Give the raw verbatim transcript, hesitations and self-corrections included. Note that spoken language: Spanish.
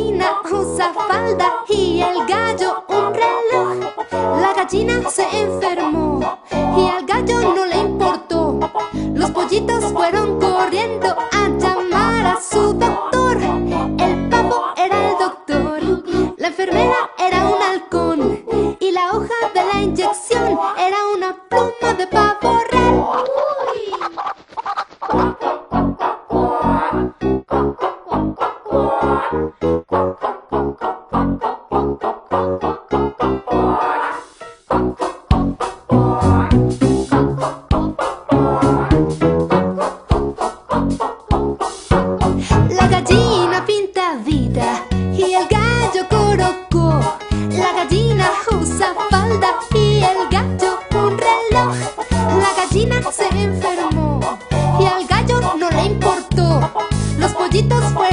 gallina usa falda y el gallo un reloj. La gallina se enfermó y al gallo no le importó. Los pollitos fueron corriendo a llamar a su doctor. El pavo era el doctor, la enfermera era un halcón y la hoja de la inyección era una pluma de pavo real. La gallina pinta vida y el gallo corocó. La gallina usa falda y el gallo un reloj. La gallina se enfermó y al gallo no le importó. Los pollitos fueron